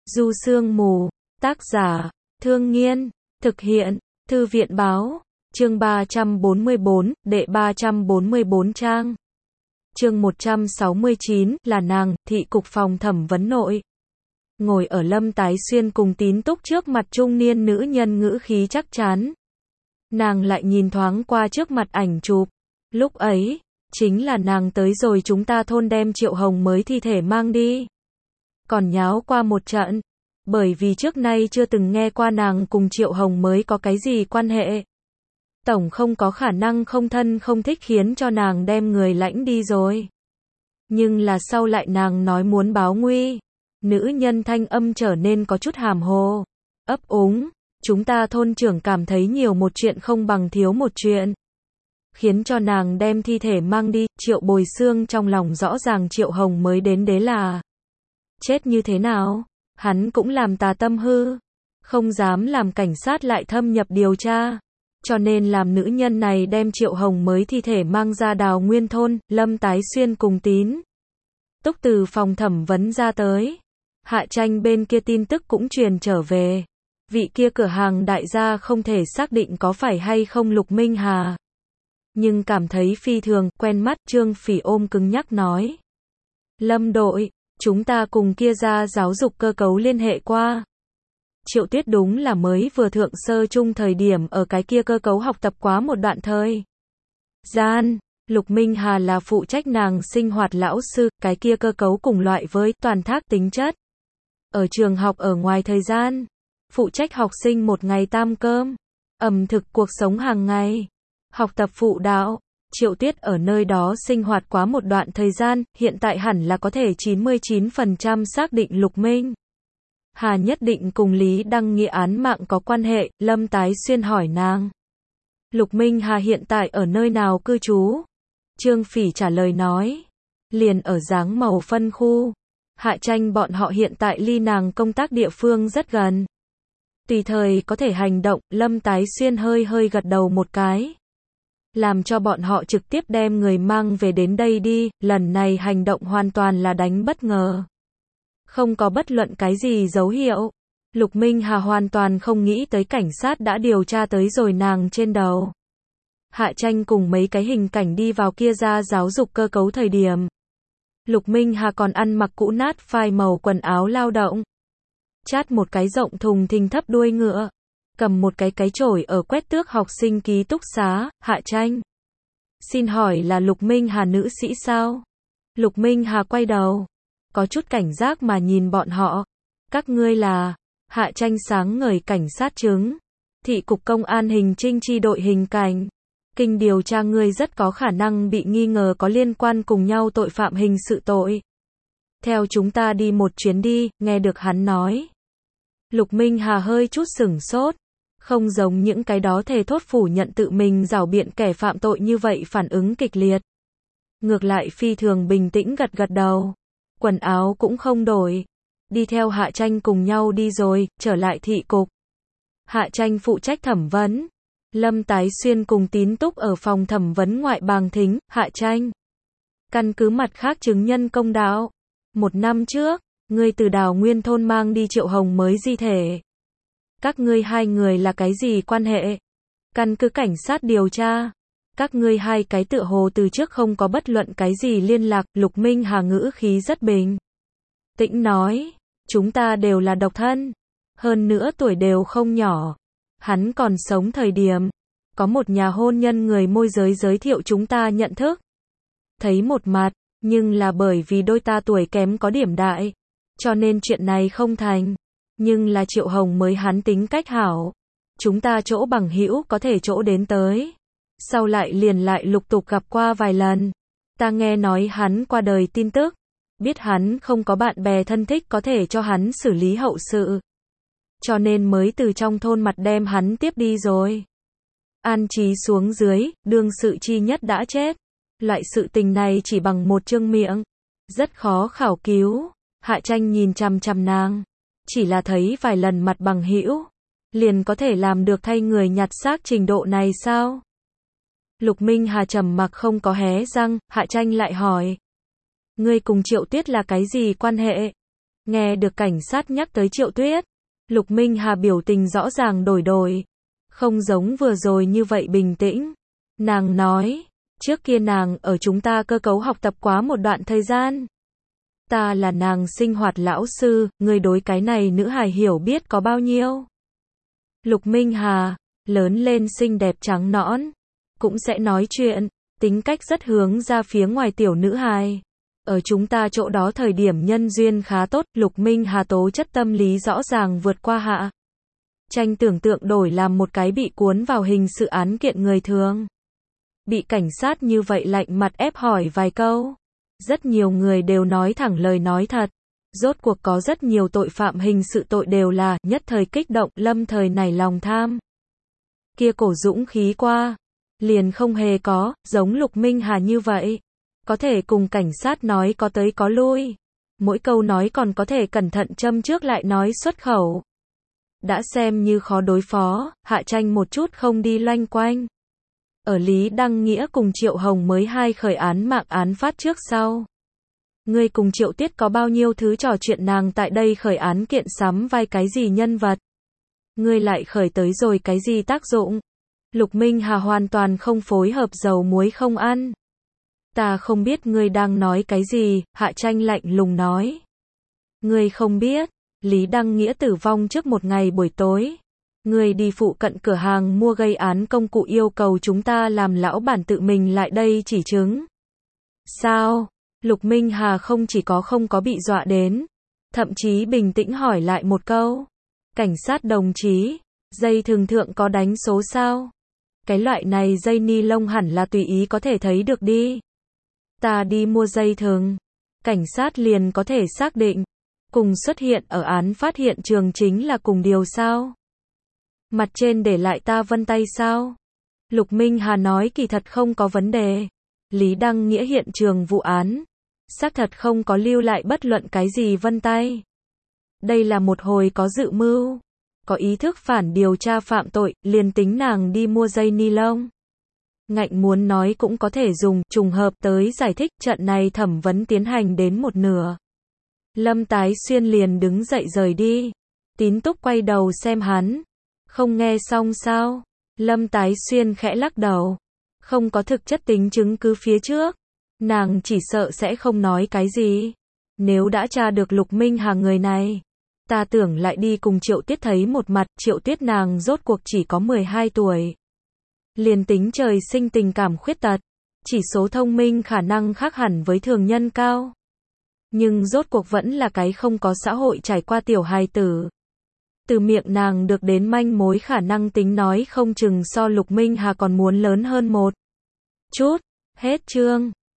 Du Sương Mù, tác giả, Thương Nghiên, thực hiện, Thư viện Báo, chương 344, đệ 344 trang. Chương 169, là nàng, thị cục phòng thẩm vấn nội. Ngồi ở Lâm Tái Xuyên cùng Tín Túc trước mặt trung niên nữ nhân ngữ khí chắc chắn. Nàng lại nhìn thoáng qua trước mặt ảnh chụp. Lúc ấy, chính là nàng tới rồi chúng ta thôn đem Triệu Hồng mới thi thể mang đi. Còn nháo qua một trận. Bởi vì trước nay chưa từng nghe qua nàng cùng Triệu Hồng mới có cái gì quan hệ. Tổng không có khả năng không thân không thích khiến cho nàng đem người lãnh đi rồi. Nhưng là sau lại nàng nói muốn báo nguy. Nữ nhân thanh âm trở nên có chút hàm hồ. Ấp úng, chúng ta thôn trưởng cảm thấy nhiều một chuyện không bằng thiếu một chuyện. Khiến cho nàng đem thi thể mang đi, Triệu Bồi Xương trong lòng rõ ràng Triệu Hồng mới đến đế là chết như thế nào, hắn cũng làm tà tâm hư, không dám làm cảnh sát lại thâm nhập điều tra, cho nên làm nữ nhân này đem Triệu Hồng mới thi thể mang ra Đào Nguyên thôn. Lâm Tái Xuyên cùng Tín Túc từ phòng thẩm vấn ra tới. Hạ Tranh bên kia tin tức cũng truyền trở về. Vị kia cửa hàng đại gia không thể xác định có phải hay không Lục Minh Hà. Nhưng cảm thấy phi thường, quen mắt. Trương Phỉ ôm cứng nhắc nói. Lâm đội, chúng ta cùng kia ra giáo dục cơ cấu liên hệ qua. Triệu Tuyết đúng là mới vừa thượng sơ chung thời điểm ở cái kia cơ cấu học tập quá một đoạn thời gian. Lục Minh Hà là phụ trách nàng sinh hoạt lão sư, cái kia cơ cấu cùng loại với toàn thác tính chất. Ở trường học ở ngoài thời gian, phụ trách học sinh một ngày tam cơm, ẩm thực cuộc sống hàng ngày, học tập phụ đạo. Triệu Tuyết ở nơi đó sinh hoạt quá một đoạn thời gian, hiện tại hẳn là có thể 99% xác định Lục Minh Hà nhất định cùng Lý Đăng Nghĩa án mạng có quan hệ. Lâm Tái Xuyên hỏi nàng. Lục Minh Hà hiện tại ở nơi nào cư trú? Trương Phỉ trả lời nói. Liền ở dáng màu phân khu. Hạ Tranh bọn họ hiện tại ly nàng công tác địa phương rất gần. Tùy thời có thể hành động. Lâm Tái Xuyên hơi gật đầu một cái. Làm cho bọn họ trực tiếp đem người mang về đến đây đi. Lần này hành động hoàn toàn là đánh bất ngờ. Không có bất luận cái gì dấu hiệu. Lục Minh Hà hoàn toàn không nghĩ tới cảnh sát đã điều tra tới rồi nàng trên đầu. Hạ Tranh cùng mấy cái hình cảnh đi vào kia ra giáo dục cơ cấu thời điểm. Lục Minh Hà còn ăn mặc cũ nát phai màu quần áo lao động. Chát một cái rộng thùng thình thấp đuôi ngựa. Cầm một cái chổi ở quét tước học sinh ký túc xá. Hạ Tranh. Xin hỏi là Lục Minh Hà nữ sĩ sao? Lục Minh Hà quay đầu. Có chút cảnh giác mà nhìn bọn họ. Các ngươi là? Hạ Tranh sáng ngời cảnh sát chứng. Thị cục công an hình trinh chi đội hình cảnh. Kinh điều tra ngươi rất có khả năng bị nghi ngờ có liên quan cùng nhau tội phạm hình sự tội. Theo chúng ta đi một chuyến đi, nghe được hắn nói. Lục Minh Hà hơi chút sửng sốt. Không giống những cái đó thề thốt phủ nhận tự mình rảo biện kẻ phạm tội như vậy phản ứng kịch liệt. Ngược lại phi thường bình tĩnh gật đầu. Quần áo cũng không đổi. Đi theo Hạ Tranh cùng nhau đi rồi, trở lại thị cục. Hạ Tranh phụ trách thẩm vấn. Lâm Tái Xuyên cùng Tín Túc ở phòng thẩm vấn ngoại bàng thính. Hạ Tranh. Căn cứ mặt khác chứng nhân công đạo. 1 năm trước, ngươi từ Đào Nguyên thôn mang đi Triệu Hồng mới di thể. Các ngươi hai người là cái gì quan hệ? Căn cứ cảnh sát điều tra. Các ngươi hai cái tựa hồ từ trước không có bất luận cái gì liên lạc. Lục Minh Hà ngữ khí rất bình tĩnh nói. Chúng ta đều là độc thân. Hơn nữa tuổi đều không nhỏ. Hắn còn sống thời điểm. Có một nhà hôn nhân người môi giới giới thiệu chúng ta nhận thức. Thấy một mặt. Nhưng là bởi vì đôi ta tuổi kém có điểm đại. Cho nên chuyện này không thành. Nhưng là Triệu Hồng mới hắn tính cách hảo. Chúng ta chỗ bằng hữu có thể chỗ đến tới. Sau lại liền lại lục tục gặp qua vài lần. Ta nghe nói hắn qua đời tin tức. Biết hắn không có bạn bè thân thích có thể cho hắn xử lý hậu sự. Cho nên mới từ trong thôn mặt đem hắn tiếp đi rồi. An trí xuống dưới, đương sự chi nhất đã chết. Loại sự tình này chỉ bằng một chương miệng. Rất khó khảo cứu. Hạ Tranh nhìn chằm chằm nàng. Chỉ là thấy vài lần mặt bằng hữu. Liền có thể làm được thay người nhặt xác trình độ này sao? Lục Minh Hà trầm mặc không có hé răng. Hạ Tranh lại hỏi. Ngươi cùng Triệu Tuyết là cái gì quan hệ? Nghe được cảnh sát nhắc tới Triệu Tuyết, Lục Minh Hà biểu tình rõ ràng đổi. Không giống vừa rồi như vậy bình tĩnh. Nàng nói, trước kia nàng ở chúng ta cơ cấu học tập quá một đoạn thời gian. Ta là nàng sinh hoạt lão sư, người đối cái này nữ hài hiểu biết có bao nhiêu. Lục Minh Hà, lớn lên xinh đẹp trắng nõn, cũng sẽ nói chuyện, tính cách rất hướng ra phía ngoài tiểu nữ hài. Ở chúng ta chỗ đó thời điểm nhân duyên khá tốt, Lục Minh Hà tố chất tâm lý rõ ràng vượt qua Hạ Tranh tưởng tượng đổi làm một cái bị cuốn vào hình sự án kiện người thường. Bị cảnh sát như vậy lạnh mặt ép hỏi vài câu. Rất nhiều người đều nói thẳng lời nói thật. Rốt cuộc có rất nhiều tội phạm hình sự tội đều là nhất thời kích động, lâm thời nảy lòng tham. Kia cổ dũng khí qua, liền không hề có, giống Lục Minh Hà như vậy. Có thể cùng cảnh sát nói có tới có lui. Mỗi câu nói còn có thể cẩn thận châm trước lại nói xuất khẩu. Đã xem như khó đối phó, Hạ Tranh một chút không đi loanh quanh. Ở Lý Đăng Nghĩa cùng Triệu Hồng mới hai khởi án mạng án phát trước sau. Ngươi cùng Triệu Tuyết có bao nhiêu thứ trò chuyện nàng tại đây khởi án kiện sắm vai cái gì nhân vật? Ngươi lại khởi tới rồi cái gì tác dụng? Lục Minh Hà hoàn toàn không phối hợp, dầu muối không ăn. Ta không biết ngươi đang nói cái gì, Hạ Tranh lạnh lùng nói. Ngươi không biết, Lý Đăng Nghĩa tử vong trước một ngày buổi tối. Ngươi đi phụ cận cửa hàng mua gây án công cụ yêu cầu chúng ta làm lão bản tự mình lại đây chỉ chứng. Sao? Lục Minh Hà không chỉ có không có bị dọa đến, thậm chí bình tĩnh hỏi lại một câu. Cảnh sát đồng chí, dây thường thượng có đánh số sao? Cái loại này dây ni lông hẳn là tùy ý có thể thấy được đi. Ta đi mua dây thừng. Cảnh sát liền có thể xác định. Cùng xuất hiện ở án phát hiện trường chính là cùng điều sao? Mặt trên để lại ta vân tay sao? Lục Minh Hà nói kỳ thật không có vấn đề. Lý Đăng Nghĩa hiện trường vụ án. Xác thật không có lưu lại bất luận cái gì vân tay. Đây là một hồi có dự mưu. Có ý thức phản điều tra phạm tội, liền tính nàng đi mua dây ni lông. Ngạnh muốn nói cũng có thể dùng trùng hợp tới giải thích trận này thẩm vấn tiến hành đến một nửa. Lâm Tái Xuyên liền đứng dậy rời đi. Tín Túc quay đầu xem hắn. Không nghe xong sao? Lâm Tái Xuyên khẽ lắc đầu. Không có thực chất tính chứng cứ phía trước. Nàng chỉ sợ sẽ không nói cái gì. Nếu đã tra được Lục Minh Hà người này. Ta tưởng lại đi cùng Triệu Tuyết thấy một mặt. Triệu Tuyết nàng rốt cuộc chỉ có 12 tuổi. Liền tính trời sinh tình cảm khuyết tật. Chỉ số thông minh khả năng khác hẳn với thường nhân cao. Nhưng rốt cuộc vẫn là cái không có xã hội trải qua tiểu hài tử. Từ miệng nàng được đến manh mối khả năng tính nói không chừng so Lục Minh Hà còn muốn lớn hơn một chút. Hết chương.